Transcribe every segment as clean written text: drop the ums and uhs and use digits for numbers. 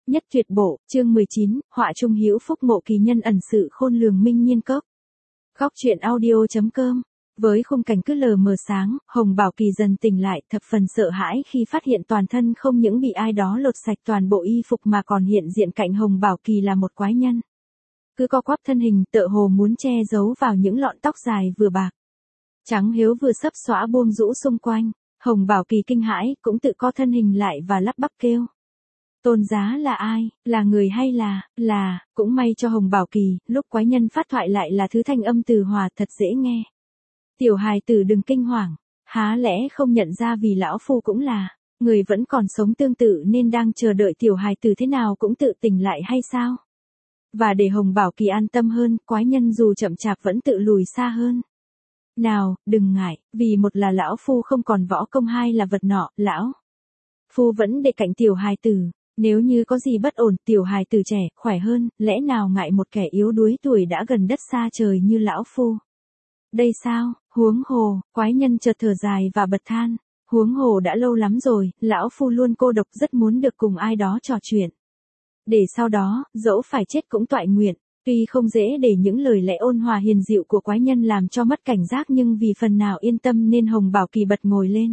Nhất tuyệt bộ, chương 19, họa trung hữu phúc mộ kỳ nhân ẩn sự khôn lường minh nhiên cốc. Góc truyện audio.com. Với khung cảnh cứ lờ mờ sáng, Hồng Bảo Kỳ dần tỉnh lại, thập phần sợ hãi khi phát hiện toàn thân không những bị ai đó lột sạch toàn bộ y phục mà còn hiện diện cạnh Hồng Bảo Kỳ là một quái nhân. Cứ co quắp thân hình, tựa hồ muốn che giấu vào những lọn tóc dài vừa bạc trắng hiếu vừa sấp xõa buông rũ xung quanh. Hồng Bảo Kỳ kinh hãi, cũng tự co thân hình lại và lắp bắp kêu. Tôn giá là ai, là người hay là, cũng may cho Hồng Bảo Kỳ, lúc quái nhân phát thoại lại là thứ thanh âm từ hòa thật dễ nghe. Tiểu hài tử đừng kinh hoàng, há lẽ không nhận ra vì lão phu cũng là người vẫn còn sống tương tự nên đang chờ đợi tiểu hài tử thế nào cũng tự tỉnh lại hay sao? Và để Hồng Bảo Kỳ an tâm hơn, quái nhân dù chậm chạp vẫn tự lùi xa hơn. Nào, đừng ngại, vì một là lão phu không còn võ công, hai là vật nọ, lão phu vẫn để cạnh tiểu hài tử. Nếu như có gì bất ổn, tiểu hài tử trẻ, khỏe hơn, lẽ nào ngại một kẻ yếu đuối tuổi đã gần đất xa trời như lão phu? Đây sao, huống hồ, quái nhân chợt thở dài và bật than. Huống hồ đã lâu lắm rồi, lão phu luôn cô độc, rất muốn được cùng ai đó trò chuyện. Để sau đó, dẫu phải chết cũng toại nguyện. Tuy không dễ để những lời lẽ ôn hòa hiền dịu của quái nhân làm cho mất cảnh giác, nhưng vì phần nào yên tâm nên Hồng Bảo Kỳ bật ngồi lên.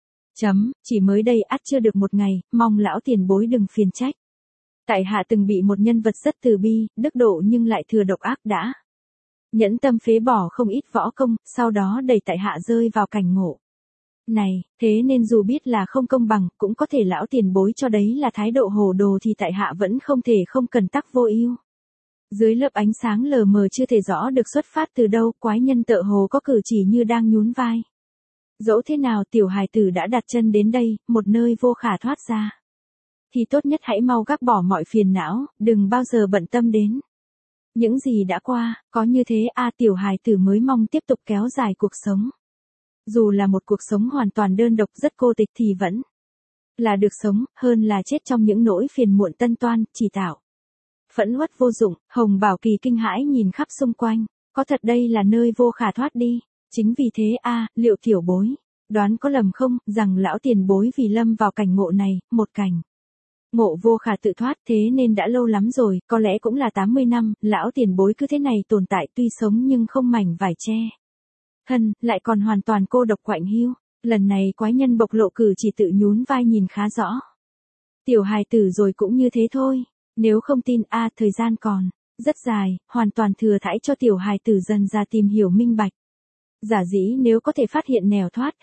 Chỉ mới đây ắt chưa được một ngày, mong lão tiền bối đừng phiền trách. Tại hạ từng bị một nhân vật rất từ bi, đức độ nhưng lại thừa độc ác đã nhẫn tâm phế bỏ không ít võ công, sau đó đẩy tại hạ rơi vào cảnh ngộ này, thế nên dù biết là không công bằng, cũng có thể lão tiền bối cho đấy là thái độ hồ đồ thì tại hạ vẫn không thể không cần tắc vô ưu. Dưới lớp ánh sáng lờ mờ chưa thể rõ được xuất phát từ đâu, quái nhân tựa hồ có cử chỉ như đang nhún vai. Dẫu thế nào tiểu hài tử đã đặt chân đến đây, một nơi vô khả thoát ra, thì tốt nhất hãy mau gác bỏ mọi phiền não, đừng bao giờ bận tâm đến những gì đã qua, có như thế tiểu hài tử mới mong tiếp tục kéo dài cuộc sống. Dù là một cuộc sống hoàn toàn đơn độc rất cô tịch thì vẫn là được sống, hơn là chết trong những nỗi phiền muộn tân toan, chỉ tạo phẫn uất vô dụng. Hồng Bảo Kỳ kinh hãi nhìn khắp xung quanh, có thật đây là nơi vô khả thoát đi? Chính vì thế liệu tiểu bối đoán có lầm không, rằng lão tiền bối vì lâm vào cảnh ngộ này, một cảnh ngộ vô khả tự thoát, thế nên đã lâu lắm rồi, có lẽ cũng là 80 năm, lão tiền bối cứ thế này tồn tại, tuy sống nhưng không mảnh vải che thân, lại còn hoàn toàn cô độc quạnh hiu. Lần này quái nhân bộc lộ cử chỉ tự nhún vai nhìn khá rõ. Tiểu hài tử rồi cũng như thế thôi, nếu không tin thời gian còn rất dài, hoàn toàn thừa thãi cho tiểu hài tử dần ra tìm hiểu minh bạch. Giả dĩ nếu có thể phát hiện nẻo thoát,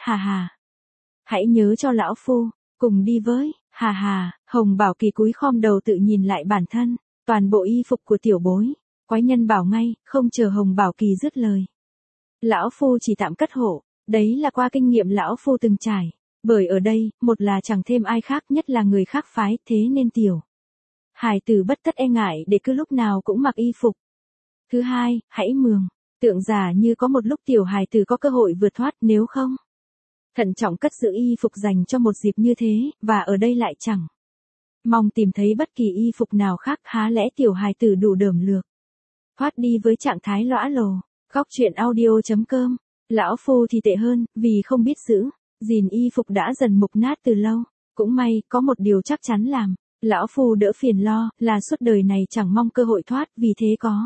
hãy nhớ cho lão phu, cùng đi với, Hồng Bảo Kỳ cúi khom đầu tự nhìn lại bản thân, toàn bộ y phục của tiểu bối. Quái nhân bảo ngay, không chờ Hồng Bảo Kỳ dứt lời. Lão phu chỉ tạm cất hộ, đấy là qua kinh nghiệm lão phu từng trải. Bởi ở đây, một là chẳng thêm ai khác, nhất là người khác phái, thế nên tiểu hài tử bất tất e ngại để cứ lúc nào cũng mặc y phục. Thứ hai, hãy mường tượng giả như có một lúc tiểu hài tử có cơ hội vượt thoát, nếu không thận trọng cất giữ y phục dành cho một dịp như thế, và ở đây lại chẳng mong tìm thấy bất kỳ y phục nào khác, há lẽ tiểu hài tử đủ đởm lược thoát đi với trạng thái lõa lồ. Góc truyện audio.com. Lão phu thì tệ hơn, vì không biết giữ gìn y phục đã dần mục nát từ lâu. Cũng may, có một điều chắc chắn làm lão phu đỡ phiền lo, là suốt đời này chẳng mong cơ hội thoát, vì thế có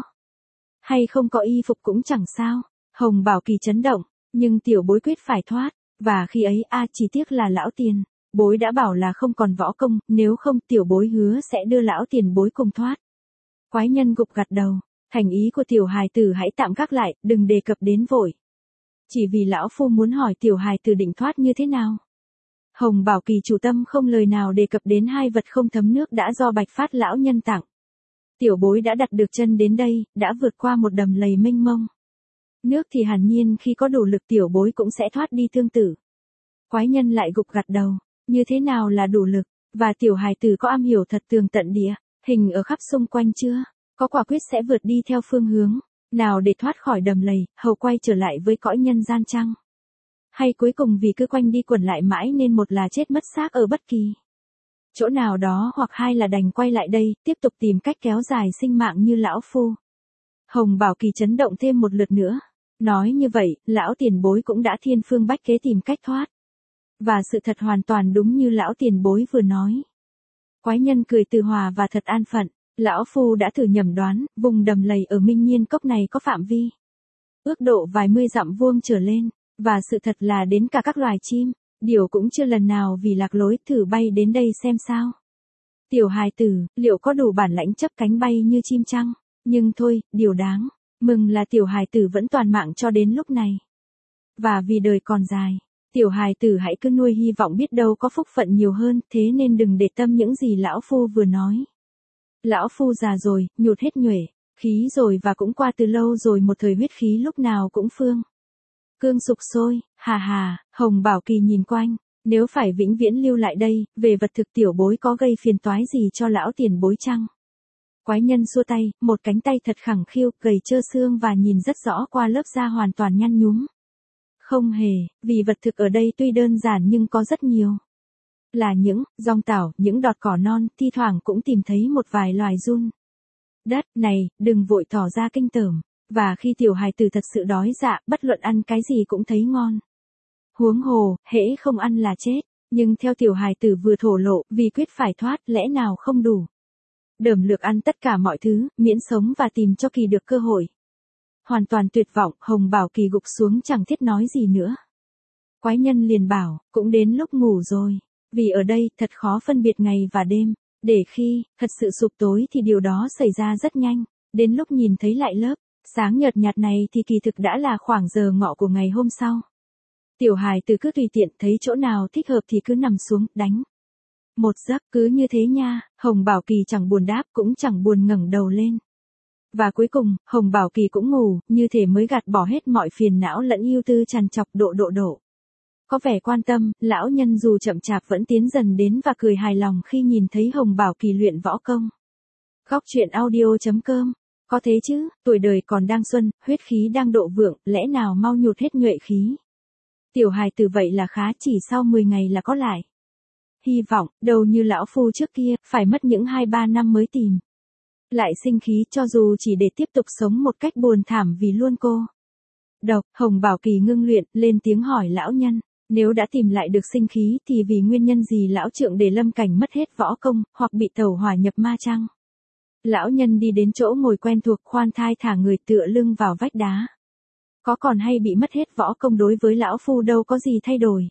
hay không có y phục cũng chẳng sao. Hồng Bảo Kỳ chấn động, nhưng tiểu bối quyết phải thoát, và khi ấy chỉ tiếc là lão tiền bối đã bảo là không còn võ công, nếu không tiểu bối hứa sẽ đưa lão tiền bối cùng thoát. Quái nhân gục gật đầu, thành ý của tiểu hài tử hãy tạm gác lại, đừng đề cập đến vội. Chỉ vì lão phu muốn hỏi tiểu hài tử định thoát như thế nào. Hồng Bảo Kỳ chủ tâm không lời nào đề cập đến hai vật không thấm nước đã do Bạch Phát lão nhân tặng. Tiểu bối đã đặt được chân đến đây, đã vượt qua một đầm lầy mênh mông nước thì hẳn nhiên khi có đủ lực tiểu bối cũng sẽ thoát đi tương tự. Quái nhân lại gục gật đầu, như thế nào là đủ lực, và tiểu hài tử có am hiểu thật tường tận địa hình ở khắp xung quanh chưa? Có quả quyết sẽ vượt đi theo phương hướng nào để thoát khỏi đầm lầy, hầu quay trở lại với cõi nhân gian chăng? Hay cuối cùng vì cứ quanh đi quẩn lại mãi nên một là chết mất xác ở bất kỳ chỗ nào đó, hoặc hai là đành quay lại đây, tiếp tục tìm cách kéo dài sinh mạng như lão phu. Hồng Bảo Kỳ chấn động thêm một lượt nữa. Nói như vậy, lão tiền bối cũng đã thiên phương bách kế tìm cách thoát. Và sự thật hoàn toàn đúng như lão tiền bối vừa nói. Quái nhân cười từ hòa và thật an phận, lão phu đã thử nhẩm đoán, vùng đầm lầy ở Minh Nhiên Cốc này có phạm vi ước độ vài mươi dặm vuông trở lên, và sự thật là đến cả các loài chim, điểu cũng chưa lần nào vì lạc lối thử bay đến đây xem sao. Tiểu hài tử, liệu có đủ bản lãnh chấp cánh bay như chim chăng? Nhưng thôi, điều đáng mừng là tiểu hài tử vẫn toàn mạng cho đến lúc này. Và vì đời còn dài, tiểu hài tử hãy cứ nuôi hy vọng biết đâu có phúc phận nhiều hơn, thế nên đừng để tâm những gì lão phu vừa nói. Lão phu già rồi, nhụt hết nhuệ, khí rồi và cũng qua từ lâu rồi một thời huyết khí lúc nào cũng cương sục sôi, hà hà. Hồng Bảo Kỳ nhìn quanh, nếu phải vĩnh viễn lưu lại đây, về vật thực tiểu bối có gây phiền toái gì cho lão tiền bối chăng? Quái nhân xua tay, một cánh tay thật khẳng khiu, gầy trơ xương và nhìn rất rõ qua lớp da hoàn toàn nhăn nhúm. Không hề, vì vật thực ở đây tuy đơn giản nhưng có rất nhiều. Là những dòng tảo, những đọt cỏ non, thi thoảng cũng tìm thấy một vài loài giun đất. Này, đừng vội tỏ ra kinh tởm. Và khi tiểu hài tử thật sự đói dạ, bất luận ăn cái gì cũng thấy ngon. Huống hồ, hễ không ăn là chết. Nhưng theo tiểu hài tử vừa thổ lộ, vì quyết phải thoát, lẽ nào không đủ đởm lược ăn tất cả mọi thứ, miễn sống và tìm cho kỳ được cơ hội. Hoàn toàn tuyệt vọng, Hồng Bảo Kỳ gục xuống chẳng thiết nói gì nữa. Quái nhân liền bảo, cũng đến lúc ngủ rồi. Vì ở đây, thật khó phân biệt ngày và đêm. Để khi thật sự sụp tối thì điều đó xảy ra rất nhanh. Đến lúc nhìn thấy lại lớp sáng nhợt nhạt này thì kỳ thực đã là khoảng giờ ngọ của ngày hôm sau. Tiểu hài tử cứ tùy tiện, thấy chỗ nào thích hợp thì cứ nằm xuống, đánh một giấc, cứ như thế nha. Hồng Bảo Kỳ chẳng buồn đáp cũng chẳng buồn ngẩng đầu lên. Và cuối cùng, Hồng Bảo Kỳ cũng ngủ, như thể mới gạt bỏ hết mọi phiền não lẫn ưu tư trằn trọc. Độ. Có vẻ quan tâm, lão nhân dù chậm chạp vẫn tiến dần đến và cười hài lòng khi nhìn thấy Hồng Bảo Kỳ luyện võ công. Góc truyện audio.com. Có thế chứ, tuổi đời còn đang xuân, huyết khí đang độ vượng, lẽ nào mau nhụt hết nhuệ khí. Tiểu hài tử vậy là khá, chỉ sau 10 ngày là có lại hy vọng, đâu như lão phu trước kia, phải mất những 2-3 năm mới tìm lại sinh khí, cho dù chỉ để tiếp tục sống một cách buồn thảm vì luôn cô độc. Hồng Bảo Kỳ ngưng luyện, lên tiếng hỏi lão nhân, nếu đã tìm lại được sinh khí thì vì nguyên nhân gì lão trượng để lâm cảnh mất hết võ công, hoặc bị tẩu hỏa nhập ma chăng? Lão nhân đi đến chỗ ngồi quen thuộc, khoan thai thả người tựa lưng vào vách đá. Có còn hay bị mất hết võ công đối với lão phu đâu có gì thay đổi.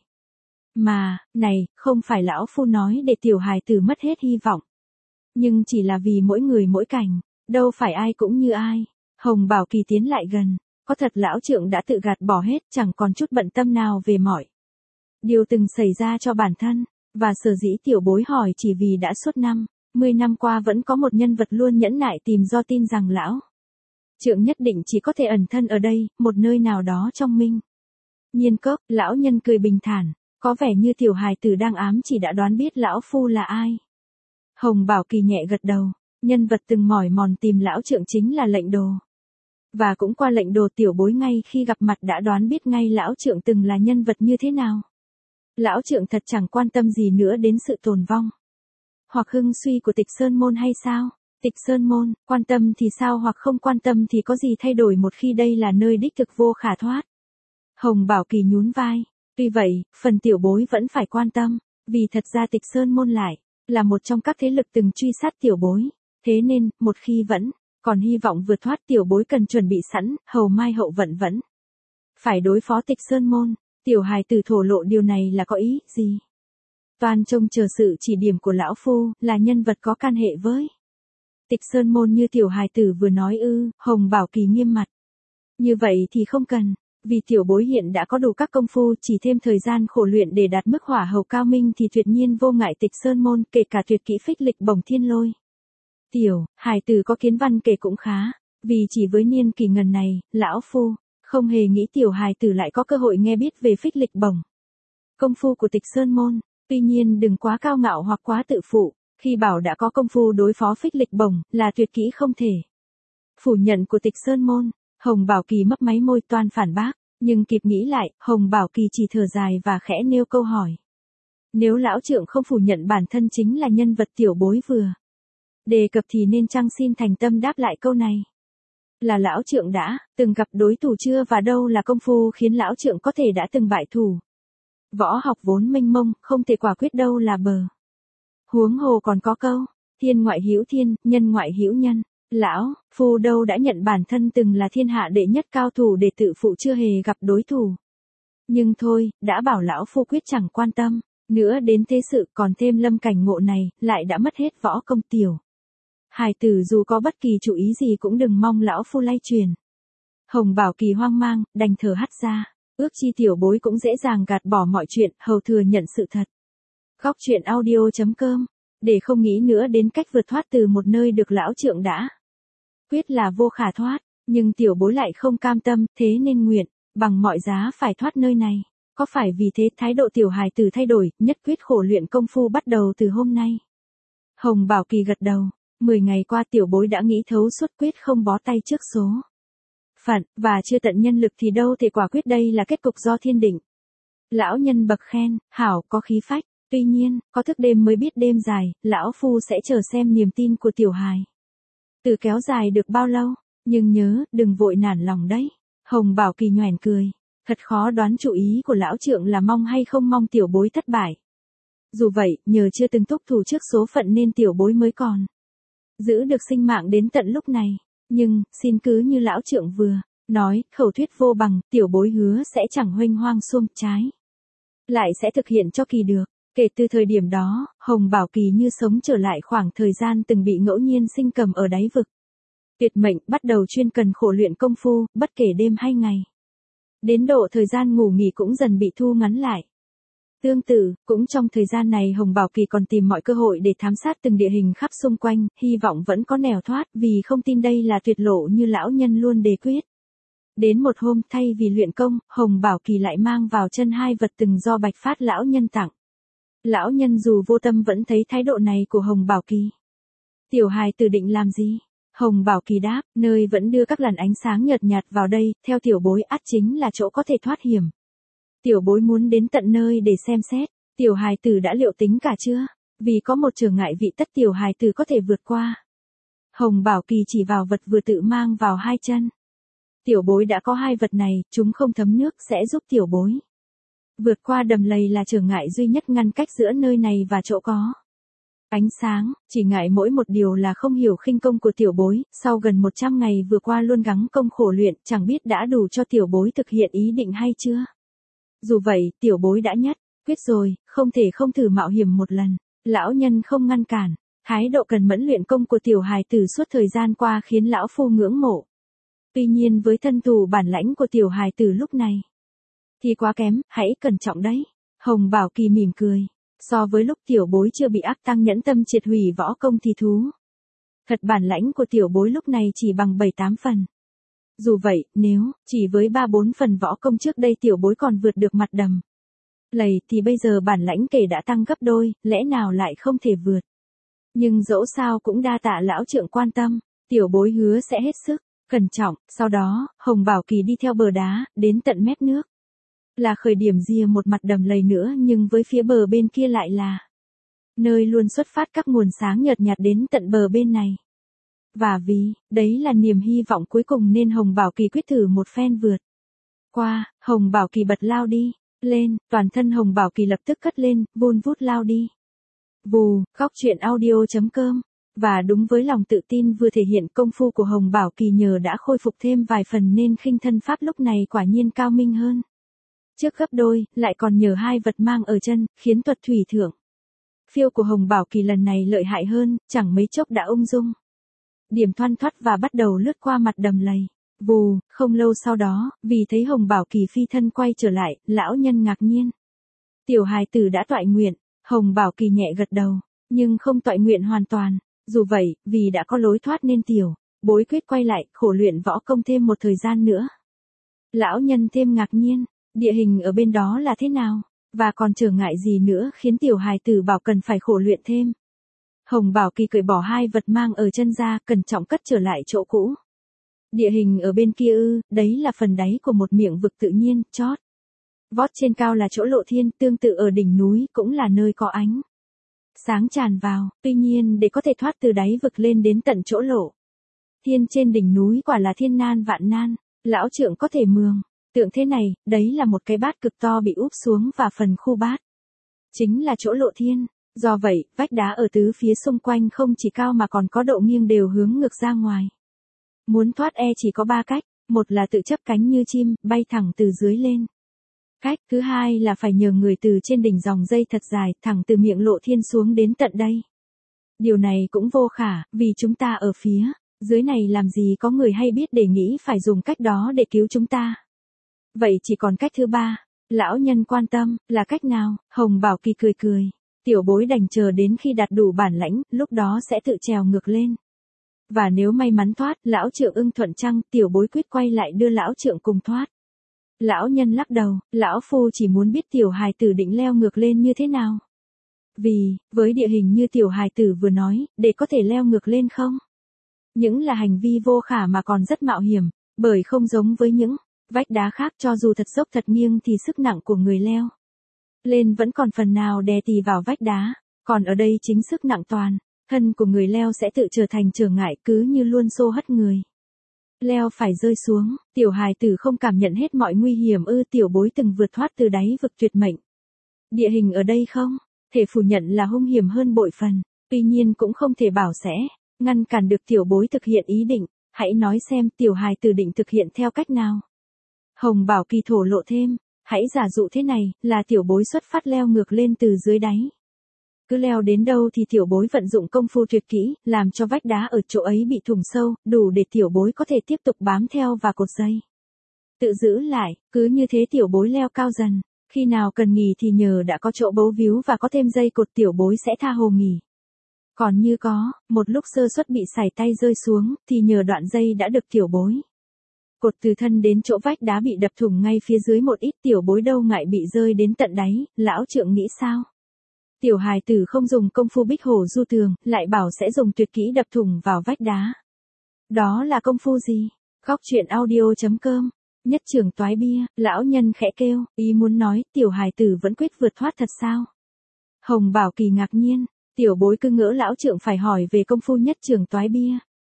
Mà, này, không phải lão phu nói để tiểu hài tử mất hết hy vọng. Nhưng chỉ là vì mỗi người mỗi cảnh, đâu phải ai cũng như ai. Hồng Bảo Kỳ tiến lại gần, có thật lão trượng đã tự gạt bỏ hết, chẳng còn chút bận tâm nào về mọi điều từng xảy ra cho bản thân. Và sở dĩ tiểu bối hỏi chỉ vì đã suốt 10 năm qua vẫn có một nhân vật luôn nhẫn nại tìm do tin rằng lão trượng nhất định chỉ có thể ẩn thân ở đây, một nơi nào đó trong Minh Nhiên Cốc. Lão nhân cười bình thản, có vẻ như tiểu hài tử đang ám chỉ đã đoán biết lão phu là ai. Hồng Bảo Kỳ nhẹ gật đầu, nhân vật từng mỏi mòn tìm lão trượng chính là Lệnh Đồ. Và cũng qua Lệnh Đồ tiểu bối ngay khi gặp mặt đã đoán biết ngay lão trượng từng là nhân vật như thế nào. Lão trượng thật chẳng quan tâm gì nữa đến sự tồn vong hoặc hưng suy của Tịch Sơn Môn hay sao? Tịch Sơn Môn, quan tâm thì sao hoặc không quan tâm thì có gì thay đổi một khi đây là nơi đích thực vô khả thoát. Hồng Bảo Kỳ nhún vai, tuy vậy, phần tiểu bối vẫn phải quan tâm, vì thật ra Tịch Sơn Môn lại là một trong các thế lực từng truy sát tiểu bối. Thế nên, một khi vẫn còn hy vọng vượt thoát, tiểu bối cần chuẩn bị sẵn, hầu mai hậu vận vẫn phải đối phó Tịch Sơn Môn. Tiểu hài tử thổ lộ điều này là có ý gì? Toàn trông chờ sự chỉ điểm của lão phu, là nhân vật có can hệ với Tịch Sơn Môn như tiểu hài tử vừa nói ư? Hồng Bảo Kỳ nghiêm mặt. Như vậy thì không cần, vì tiểu bối hiện đã có đủ các công phu, chỉ thêm thời gian khổ luyện để đạt mức hỏa hầu cao minh thì tuyệt nhiên vô ngại Tịch Sơn Môn, kể cả tuyệt kỹ phích lịch bổng thiên lôi. Tiểu hài tử có kiến văn kể cũng khá, vì chỉ với niên kỷ ngần này, lão phu không hề nghĩ tiểu hài tử lại có cơ hội nghe biết về phích lịch bổng công phu của Tịch Sơn Môn. Tuy nhiên đừng quá cao ngạo hoặc quá tự phụ, khi bảo đã có công phu đối phó phích lịch bổng, là tuyệt kỹ không thể phủ nhận của Tịch Sơn Môn. Hồng Bảo Kỳ mấp máy môi toan phản bác, nhưng kịp nghĩ lại, Hồng Bảo Kỳ chỉ thở dài và khẽ nêu câu hỏi. Nếu lão trượng không phủ nhận bản thân chính là nhân vật tiểu bối vừa đề cập thì nên chăng xin thành tâm đáp lại câu này. Là lão trượng đã từng gặp đối thủ chưa, và đâu là công phu khiến lão trượng có thể đã từng bại thủ? Võ học vốn mênh mông, không thể quả quyết đâu là bờ Huống hồ còn có câu, thiên ngoại hữu thiên, nhân ngoại hữu nhân. Lão Phu đâu đã nhận bản thân từng là thiên hạ đệ nhất cao thủ để tự phụ chưa hề gặp đối thủ. Nhưng thôi, đã bảo lão Phu quyết chẳng quan tâm, nữa đến thế sự còn thêm lâm cảnh ngộ này, lại đã mất hết võ công tiểu. Hài tử dù có bất kỳ chủ ý gì cũng đừng mong lão Phu lay truyền. Hồng Bảo Kỳ hoang mang, đành thở hắt ra, ước chi tiểu bối cũng dễ dàng gạt bỏ mọi chuyện, hầu thừa nhận sự thật. Góc truyện audio.com, để không nghĩ nữa đến cách vượt thoát từ một nơi được lão trượng đã quyết là vô khả thoát, nhưng tiểu bối lại không cam tâm, thế nên nguyện bằng mọi giá phải thoát nơi này. Có phải vì thế thái độ tiểu hài tử thay đổi, nhất quyết khổ luyện công phu bắt đầu từ hôm nay? Hồng Bảo Kỳ gật đầu, 10 ngày qua tiểu bối đã nghĩ thấu suốt quyết không bó tay trước số phận, và chưa tận nhân lực thì đâu thể quả quyết đây là kết cục do thiên định. Lão nhân bậc khen, hảo có khí phách, tuy nhiên, có thức đêm mới biết đêm dài, lão Phu sẽ chờ xem niềm tin của tiểu hài tử kéo dài được bao lâu, nhưng nhớ, đừng vội nản lòng đấy. Hồng Bảo Kỳ nhoẻn cười, thật khó đoán chủ ý của lão trượng là mong hay không mong tiểu bối thất bại. Dù vậy, nhờ chưa từng thúc thủ trước số phận nên tiểu bối mới còn giữ được sinh mạng đến tận lúc này. Nhưng, xin cứ như lão trượng vừa nói, khẩu thuyết vô bằng, tiểu bối hứa sẽ chẳng huênh hoang xuông trái lại sẽ thực hiện cho kỳ được. Kể từ thời điểm đó, Hồng Bảo Kỳ như sống trở lại khoảng thời gian từng bị ngẫu nhiên sinh cầm ở đáy vực. Tuyệt mệnh, bắt đầu chuyên cần khổ luyện công phu, bất kể đêm hay ngày. Đến độ thời gian ngủ nghỉ cũng dần bị thu ngắn lại. Tương tự, cũng trong thời gian này Hồng Bảo Kỳ còn tìm mọi cơ hội để thám sát từng địa hình khắp xung quanh, hy vọng vẫn có nẻo thoát vì không tin đây là tuyệt lộ như lão nhân luôn đề quyết. Đến một hôm, thay vì luyện công, Hồng Bảo Kỳ lại mang vào chân 2 vật từng do Bạch Phát lão nhân tặng. Lão nhân dù vô tâm vẫn thấy thái độ này của Hồng Bảo Kỳ. Tiểu hài tử định làm gì? Hồng Bảo Kỳ đáp, nơi vẫn đưa các làn ánh sáng nhợt nhạt vào đây, theo tiểu bối ắt chính là chỗ có thể thoát hiểm. Tiểu bối muốn đến tận nơi để xem xét, tiểu hài tử đã liệu tính cả chưa? Vì có một trở ngại vị tất tiểu hài tử có thể vượt qua. Hồng Bảo Kỳ chỉ vào vật vừa tự mang vào 2 chân. Tiểu bối đã có 2 vật này, chúng không thấm nước sẽ giúp tiểu bối vượt qua đầm lầy là trở ngại duy nhất ngăn cách giữa nơi này và chỗ có ánh sáng, chỉ ngại mỗi một điều là không hiểu khinh công của tiểu bối, sau gần 100 ngày vừa qua luôn gắng công khổ luyện, chẳng biết đã đủ cho tiểu bối thực hiện ý định hay chưa. Dù vậy, tiểu bối đã nhất quyết rồi, không thể không thử mạo hiểm một lần. Lão nhân không ngăn cản, thái độ cần mẫn luyện công của tiểu hài tử suốt thời gian qua khiến lão Phu ngưỡng mộ. Tuy nhiên với thân thủ bản lãnh của tiểu hài tử lúc này thì quá kém, hãy cẩn trọng đấy. Hồng Bảo Kỳ mỉm cười. So với lúc tiểu bối chưa bị áp tăng nhẫn tâm triệt hủy võ công thì thú thật bản lãnh của tiểu bối lúc này chỉ bằng 7-8 phần. Dù vậy, nếu chỉ với 3-4 phần võ công trước đây tiểu bối còn vượt được mặt đầm lầy thì bây giờ bản lãnh kể đã tăng gấp đôi, lẽ nào lại không thể vượt. Nhưng dẫu sao cũng đa tạ lão trượng quan tâm, tiểu bối hứa sẽ hết sức cẩn trọng. Sau đó, Hồng Bảo Kỳ đi theo bờ đá, đến tận mép nước. Là khởi điểm rìa một mặt đầm lầy nữa nhưng với phía bờ bên kia lại là nơi luôn xuất phát các nguồn sáng nhợt nhạt đến tận bờ bên này. Và vì, đấy là niềm hy vọng cuối cùng nên Hồng Bảo Kỳ quyết thử một phen vượt qua. Hồng Bảo Kỳ bật lao đi lên, toàn thân Hồng Bảo Kỳ lập tức cất lên, vun vút lao đi. Vù, góc truyện audio.com. Và đúng với lòng tự tin vừa thể hiện, công phu của Hồng Bảo Kỳ nhờ đã khôi phục thêm vài phần nên khinh thân pháp lúc này quả nhiên cao minh hơn trước gấp đôi, lại còn nhờ 2 vật mang ở chân, khiến thuật thủy thượng phiêu của Hồng Bảo Kỳ lần này lợi hại hơn, chẳng mấy chốc đã ung dung điểm thoăn thoắt và bắt đầu lướt qua mặt đầm lầy. Vù, không lâu sau đó, vì thấy Hồng Bảo Kỳ phi thân quay trở lại, lão nhân ngạc nhiên. Tiểu hài tử đã toại nguyện. Hồng Bảo Kỳ nhẹ gật đầu, nhưng không toại nguyện hoàn toàn. Dù vậy, vì đã có lối thoát nên tiểu bối quyết quay lại, khổ luyện võ công thêm một thời gian nữa. Lão nhân thêm ngạc nhiên, địa hình ở bên đó là thế nào, và còn trở ngại gì nữa khiến tiểu hài tử bảo cần phải khổ luyện thêm. Hồng Bảo Kỳ cởi bỏ 2 vật mang ở chân ra, cẩn trọng cất trở lại chỗ cũ. Địa hình ở bên kia ư, đấy là phần đáy của một miệng vực tự nhiên, chót vót trên cao là chỗ lộ thiên, tương tự ở đỉnh núi cũng là nơi có ánh sáng tràn vào, tuy nhiên để có thể thoát từ đáy vực lên đến tận chỗ lộ thiên trên đỉnh núi quả là thiên nan vạn nan. Lão trượng có thể mường tượng thế này, đấy là một cái bát cực to bị úp xuống và phần khu bát chính là chỗ lộ thiên. Do vậy, vách đá ở tứ phía xung quanh không chỉ cao mà còn có độ nghiêng đều hướng ngược ra ngoài. Muốn thoát chỉ có 3 cách, một là tự chấp cánh như chim, bay thẳng từ dưới lên. Cách thứ hai là phải nhờ người từ trên đỉnh dòng dây thật dài, thẳng từ miệng lộ thiên xuống đến tận đây. Điều này cũng vô khả, vì chúng ta ở phía dưới này làm gì có người hay biết để nghĩ phải dùng cách đó để cứu chúng ta. Vậy chỉ còn cách thứ 3, lão nhân quan tâm, là cách nào? Hồng Bảo Kỳ cười cười, tiểu bối đành chờ đến khi đạt đủ bản lãnh, lúc đó sẽ tự trèo ngược lên. Và nếu may mắn thoát, lão trượng ưng thuận chăng, tiểu bối quyết quay lại đưa lão trượng cùng thoát. Lão nhân lắc đầu, lão phu chỉ muốn biết tiểu hài tử định leo ngược lên như thế nào. Vì, với địa hình như tiểu hài tử vừa nói, để có thể leo ngược lên không? Những là hành vi vô khả mà còn rất mạo hiểm, bởi không giống với những vách đá khác, cho dù thật dốc thật nghiêng thì sức nặng của người leo lên vẫn còn phần nào đè tì vào vách đá, còn ở đây chính sức nặng toàn thân của người leo sẽ tự trở thành trở ngại, cứ như luôn xô hất người leo phải rơi xuống. Tiểu hài tử không cảm nhận hết mọi nguy hiểm ư? Tiểu bối từng vượt thoát từ đáy vực tuyệt mệnh. Địa hình ở đây không thể phủ nhận là hung hiểm hơn bội phần, tuy nhiên cũng không thể bảo sẽ ngăn cản được tiểu bối thực hiện ý định. Hãy nói xem tiểu hài tử định thực hiện theo cách nào. Hồng Bảo Kỳ thổ lộ thêm, hãy giả dụ thế này, là tiểu bối xuất phát leo ngược lên từ dưới đáy. Cứ leo đến đâu thì tiểu bối vận dụng công phu tuyệt kỹ, làm cho vách đá ở chỗ ấy bị thủng sâu, đủ để tiểu bối có thể tiếp tục bám theo và cột dây tự giữ lại, cứ như thế tiểu bối leo cao dần, khi nào cần nghỉ thì nhờ đã có chỗ bấu víu và có thêm dây cột, tiểu bối sẽ tha hồ nghỉ. Còn như có một lúc sơ suất bị sải tay rơi xuống, thì nhờ đoạn dây đã được tiểu bối cột từ thân đến chỗ vách đá bị đập thủng ngay phía dưới một ít, tiểu bối đâu ngại bị rơi đến tận đáy. Lão trượng nghĩ sao? Tiểu hài tử không dùng công phu bích hổ du tường, lại bảo sẽ dùng tuyệt kỹ đập thủng vào vách đá. Đó là công phu gì? Góc truyện audio.com. Nhất trường toái bia, lão nhân khẽ kêu, ý muốn nói tiểu hài tử vẫn quyết vượt thoát thật sao? Hồng Bảo Kỳ ngạc nhiên, tiểu bối cứ ngỡ lão trượng phải hỏi về công phu nhất trường toái bia.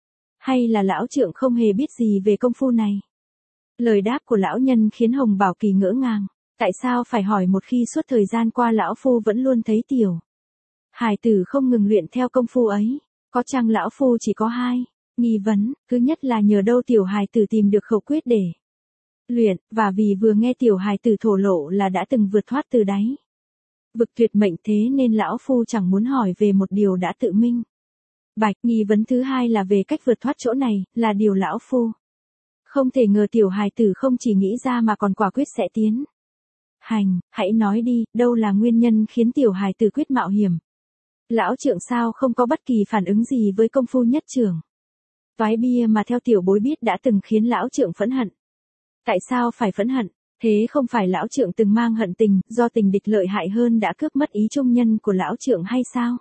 Hay là lão trượng không hề biết gì về công phu này? Lời đáp của lão nhân khiến Hồng Bảo Kỳ ngỡ ngàng. Tại sao phải hỏi một khi suốt thời gian qua lão phu vẫn luôn thấy tiểu hài tử không ngừng luyện theo công phu ấy? Có chăng lão phu chỉ có hai nghi vấn, thứ nhất là nhờ đâu tiểu hài tử tìm được khẩu quyết để luyện, và vì vừa nghe tiểu hài tử thổ lộ là đã từng vượt thoát từ đáy vực tuyệt mệnh, thế nên lão phu chẳng muốn hỏi về một điều đã tự minh bạch. Nghi vấn thứ hai là về cách vượt thoát chỗ này, là điều lão phu không thể ngờ tiểu hài tử không chỉ nghĩ ra mà còn quả quyết sẽ tiến hành. Hãy nói đi, đâu là nguyên nhân khiến tiểu hài tử quyết mạo hiểm? Lão trượng sao không có bất kỳ phản ứng gì với công phu nhất trường toái bia mà theo tiểu bối biết đã từng khiến lão trượng phẫn hận? Tại sao phải phẫn hận? Thế không phải lão trượng từng mang hận tình, do tình địch lợi hại hơn đã cướp mất ý trung nhân của lão trượng hay sao?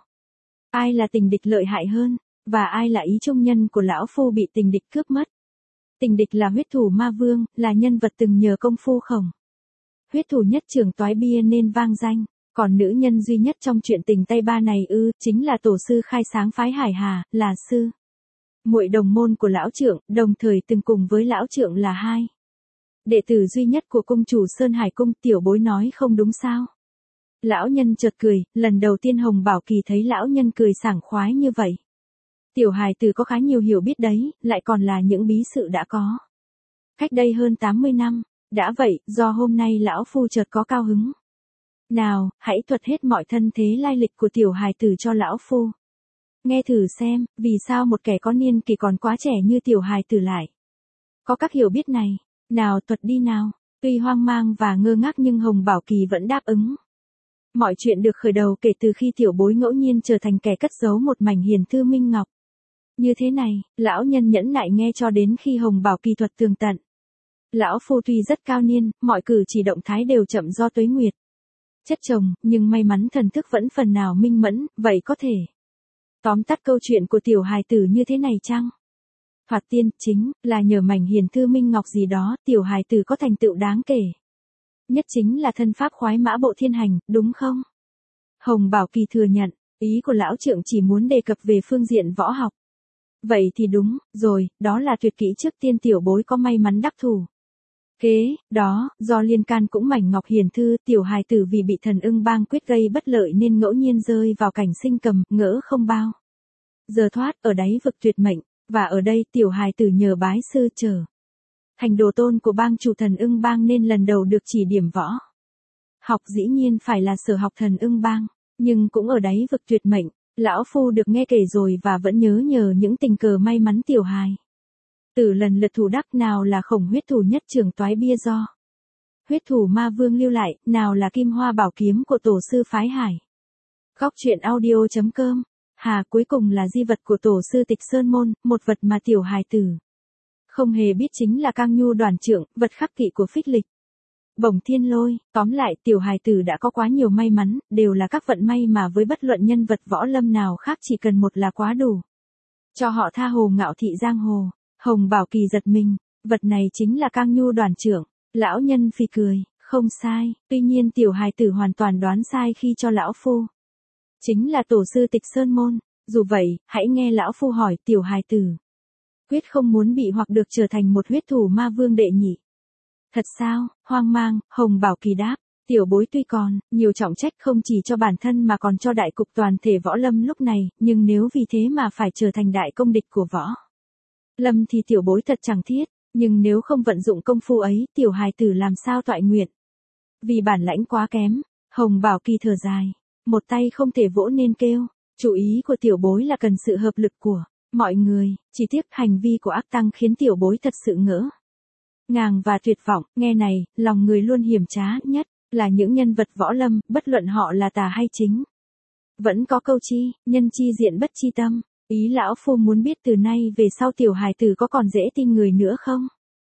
Ai là tình địch lợi hại hơn, và ai là ý trung nhân của lão phu bị tình địch cướp mất? Tình địch là huyết thủ ma vương, là nhân vật từng nhờ công phu khổng huyết thủ nhất trường toái bia nên vang danh. Còn nữ nhân duy nhất trong chuyện tình tay ba này chính là tổ sư khai sáng phái Hải Hà, là sư muội đồng môn của lão trượng, đồng thời từng cùng với lão trượng là hai đệ tử duy nhất của cung chủ Sơn Hải cung. Tiểu bối nói không đúng sao? Lão nhân chợt cười, lần đầu tiên Hồng Bảo Kỳ thấy lão nhân cười sảng khoái như vậy. Tiểu hài tử có khá nhiều hiểu biết đấy, lại còn là những bí sự đã có cách đây hơn 80 năm. Đã vậy, do hôm nay lão phu chợt có cao hứng. Nào, hãy thuật hết mọi thân thế lai lịch của tiểu hài tử cho lão phu nghe thử xem, vì sao một kẻ có niên kỷ còn quá trẻ như tiểu hài tử lại có các hiểu biết này. Nào thuật đi nào. Tuy hoang mang và ngơ ngác nhưng Hồng Bảo Kỳ vẫn đáp ứng. Mọi chuyện được khởi đầu kể từ khi tiểu bối ngẫu nhiên trở thành kẻ cất giấu một mảnh hiền thư minh ngọc như thế này. Lão nhân nhẫn nại nghe cho đến khi Hồng Bảo Kỳ thuật tường tận. Lão phu tuy rất cao niên, mọi cử chỉ động thái đều chậm do tuế nguyệt chất chồng, nhưng may mắn thần thức vẫn phần nào minh mẫn. Vậy có thể tóm tắt câu chuyện của tiểu hài tử như thế này chăng? Thoạt tiên, chính là nhờ mảnh hiền thư minh ngọc gì đó, tiểu hài tử có thành tựu đáng kể. Nhất chính là thân pháp khoái mã bộ thiên hành, đúng không? Hồng Bảo Kỳ thừa nhận, ý của lão trượng chỉ muốn đề cập về phương diện võ học. Vậy thì đúng rồi, đó là tuyệt kỹ trước tiên tiểu bối có may mắn đắc thủ. Kế, đó, do liên can cũng mảnh ngọc hiền thư, tiểu hài tử vì bị thần ưng bang quyết gây bất lợi nên ngẫu nhiên rơi vào cảnh sinh cầm, ngỡ không bao giờ thoát ở đáy vực tuyệt mệnh, và ở đây tiểu hài tử nhờ bái sư trở thành đồ tôn của bang chủ thần ưng bang nên lần đầu được chỉ điểm võ học, dĩ nhiên phải là sở học thần ưng bang, nhưng cũng ở đáy vực tuyệt mệnh, lão phu được nghe kể rồi và vẫn nhớ những tình cờ may mắn tiểu hài từ lần lượt thủ đắc, nào là Khổng huyết thủ nhất trưởng toái bia do huyết thủ ma vương lưu lại, nào là kim hoa bảo kiếm của tổ sư phái hải. Góc truyện audio.com. Hà, cuối cùng là di vật của tổ sư Tịch Sơn Môn, một vật mà tiểu hài tử không hề biết chính là Cang Nhu đoàn trượng, vật khắc kỵ của Phích Lịch. Bổng Thiên Lôi, tóm lại tiểu hài tử đã có quá nhiều may mắn, đều là các vận may mà với bất luận nhân vật võ lâm nào khác chỉ cần một là quá đủ cho họ tha hồ ngạo thị giang hồ. Hồng Bảo Kỳ giật mình, vật này chính là Cang Nhu đoàn trưởng. Lão nhân phì cười, không sai, tuy nhiên tiểu hài tử hoàn toàn đoán sai khi cho lão phu chính là tổ sư Tịch Sơn Môn. Dù vậy, hãy nghe lão phu hỏi, tiểu hài tử quyết không muốn bị hoặc được trở thành một huyết thủ ma vương đệ nhị. Thật sao? Hoang mang, Hồng Bảo Kỳ đáp, tiểu bối tuy còn nhiều trọng trách không chỉ cho bản thân mà còn cho đại cục toàn thể võ lâm lúc này, nhưng nếu vì thế mà phải trở thành đại công địch của võ lâm thì tiểu bối thật chẳng thiết, nhưng nếu không vận dụng công phu ấy, tiểu hài tử làm sao toại nguyện. Vì bản lãnh quá kém, Hồng Bảo Kỳ thở dài, một tay không thể vỗ nên kêu, chủ ý của tiểu bối là cần sự hợp lực của mọi người, chỉ tiếc hành vi của ác tăng khiến tiểu bối thật sự ngỡ ngàng và tuyệt vọng. Nghe này, lòng người luôn hiểm trá, nhất là những nhân vật võ lâm, bất luận họ là tà hay chính. Vẫn có câu chi, nhân chi diện bất chi tâm. Ý lão phu muốn biết từ nay về sau tiểu hài tử có còn dễ tin người nữa không?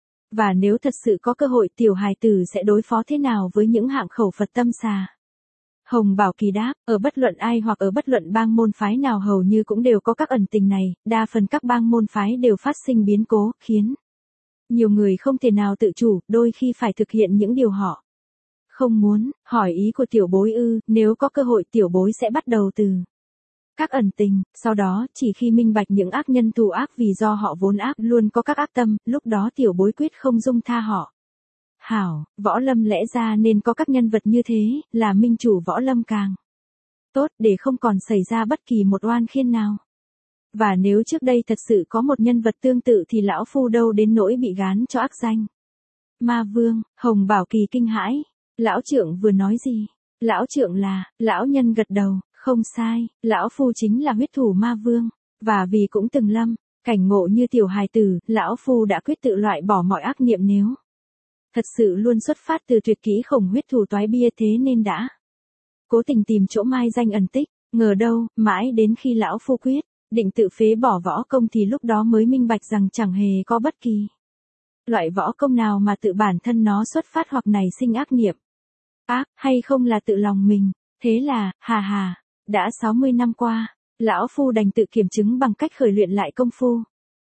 Và nếu thật sự có cơ hội, tiểu hài tử sẽ đối phó thế nào với những hạng khẩu Phật tâm xà? Hồng Bảo Kỳ đáp, ở bất luận ai hoặc ở bất luận bang môn phái nào hầu như cũng đều có các ẩn tình này, đa phần các bang môn phái đều phát sinh biến cố, khiến nhiều người không thể nào tự chủ, đôi khi phải thực hiện những điều họ không muốn. Hỏi ý của tiểu bối ư? Nếu có cơ hội tiểu bối sẽ bắt đầu từ các ẩn tình, sau đó chỉ khi minh bạch những ác nhân thù ác vì do họ vốn ác luôn có các ác tâm, lúc đó tiểu bối quyết không dung tha họ. Hảo, võ lâm lẽ ra nên có các nhân vật như thế, là minh chủ võ lâm càng tốt để không còn xảy ra bất kỳ một oan khiên nào. Và nếu trước đây thật sự có một nhân vật tương tự thì lão phu đâu đến nỗi bị gán cho ác danh ma vương. Hồng Bảo Kỳ kinh hãi, lão trượng vừa nói gì? Lão trượng là, lão nhân gật đầu, không sai, lão phu chính là huyết thủ ma vương, và vì cũng từng lâm cảnh ngộ như tiểu hài tử, lão phu đã quyết tự loại bỏ mọi ác niệm, nếu thật sự luôn xuất phát từ tuyệt kỹ Khổng huyết thủ toái bia, thế nên đã cố tình tìm chỗ mai danh ẩn tích. Ngờ đâu, mãi đến khi lão phu quyết định tự phế bỏ võ công thì lúc đó mới minh bạch rằng chẳng hề có bất kỳ loại võ công nào mà tự bản thân nó xuất phát hoặc nảy sinh ác niệm ác, hay không là tự lòng mình. Thế là, hà, đã 60 năm qua, lão phu đành tự kiểm chứng bằng cách khởi luyện lại công phu.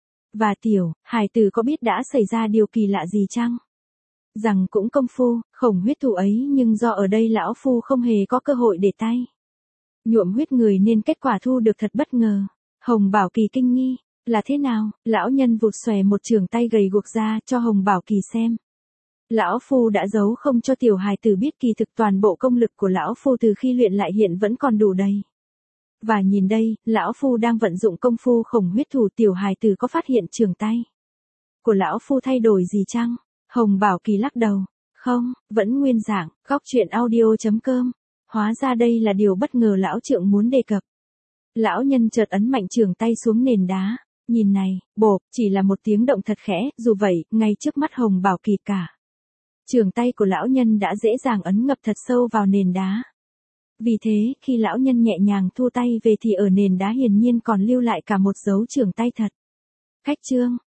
Và tiểu hài tử có biết đã xảy ra điều kỳ lạ gì chăng? Rằng cũng công phu Khổng huyết thủ ấy, nhưng do ở đây lão phu không hề có cơ hội để tay nhuộm huyết người nên kết quả thu được thật bất ngờ. Hồng Bảo Kỳ kinh nghi, là thế nào? Lão nhân vụt xòe một trường tay gầy guộc ra cho Hồng Bảo Kỳ xem. Lão phu đã giấu không cho tiểu hài tử biết, kỳ thực toàn bộ công lực của lão phu từ khi luyện lại hiện vẫn còn đủ đầy. Và nhìn đây, lão phu đang vận dụng công phu Khổng huyết thủ, tiểu hài tử có phát hiện trường tay của lão phu thay đổi gì chăng? Hồng Bảo Kỳ lắc đầu, không, vẫn nguyên dạng. Góc truyện audio.com. Hóa ra đây là điều bất ngờ lão trượng muốn đề cập. Lão nhân chợt ấn mạnh trường tay xuống nền đá. Nhìn này, bộp, chỉ là một tiếng động thật khẽ, dù vậy, ngay trước mắt Hồng Bảo Kỳ cả trường tay của lão nhân đã dễ dàng ấn ngập thật sâu vào nền đá. Vì thế, khi lão nhân nhẹ nhàng thu tay về thì ở nền đá hiển nhiên còn lưu lại cả một dấu trường tay thật. Khách chương,